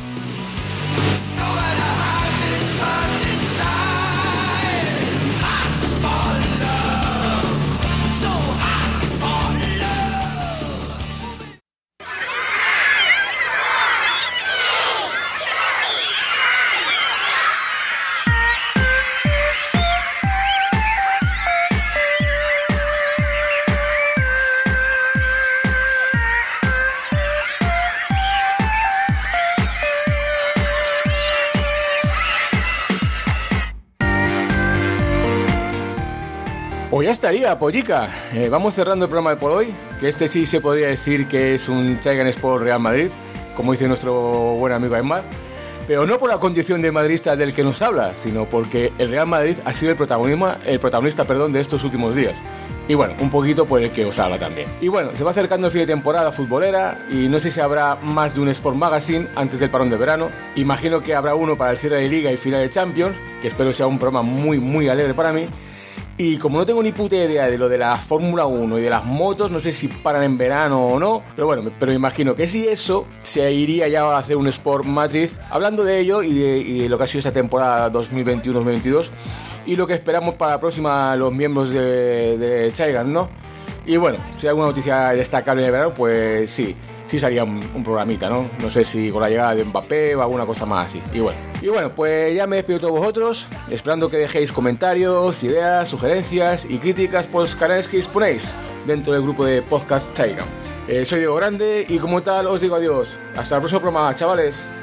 Pues ya estaría, pollica. Eh, vamos cerrando el programa de por hoy, que este sí se podría decir que es un Chaigan Sport Real Madrid, como dice nuestro buen amigo Aymar, pero no por la condición de madridista del que nos habla, sino porque el Real Madrid ha sido el protagonista, el protagonista perdón, de estos últimos días. Y bueno, un poquito por el que os habla también. Y bueno, se va acercando el fin de temporada futbolera y no sé si habrá más de un Sport Magazine antes del parón de verano. Imagino que habrá uno para el cierre de Liga y final de Champions, que espero sea un programa muy muy alegre para mí. Y como no tengo ni puta idea de lo de la Fórmula uno y de las motos, no sé si paran en verano o no, pero bueno, pero imagino que si eso, se iría ya a hacer un Sport Madrid hablando de ello y de, y de lo que ha sido esta temporada dos mil veintiuno dos mil veintidós y lo que esperamos para la próxima los miembros de, de Chaigan, ¿no? Y bueno, si hay alguna noticia destacable de verano, pues sí, sí salía un, un programita, ¿no? No sé si con la llegada de Mbappé o alguna cosa más así. Y bueno, y bueno, pues ya me despido de todos vosotros, esperando que dejéis comentarios, ideas, sugerencias y críticas por los canales que disponéis dentro del grupo de Podcast Chaigan. Eh, soy Diego Grande y como tal os digo adiós. Hasta el próximo programa, chavales.